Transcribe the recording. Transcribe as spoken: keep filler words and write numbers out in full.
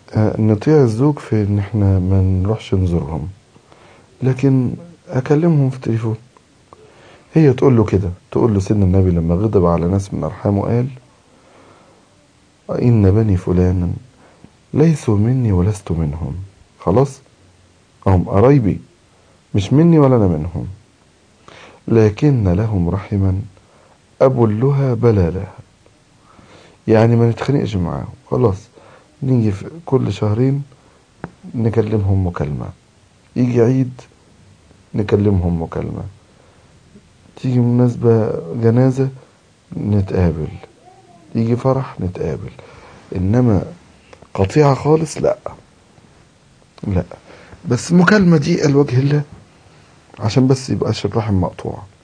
آه، نطيع الزوج في ان احنا ما نروحش نزورهم، لكن اكلمهم في التليفون. هي تقول له كده، تقول له سيدنا النبي لما غضب على ناس من ارحامه قال: ان بني فلان ليسوا مني ولست منهم. خلاص، هم قرايبي، مش مني ولا انا منهم، لكن لهم رحما ابلها بلالها. يعني ما نتخانقش معاهم خلاص، نيجي في كل شهرين نكلمهم مكالمة، يجي عيد نكلمهم مكالمة، تيجي مناسبة جنازة نتقابل، يجي فرح نتقابل. انما قطيعة خالص لا. لا، بس مكالمة دي الوجه الله، عشان بس يبقاش الرحم مقطوع.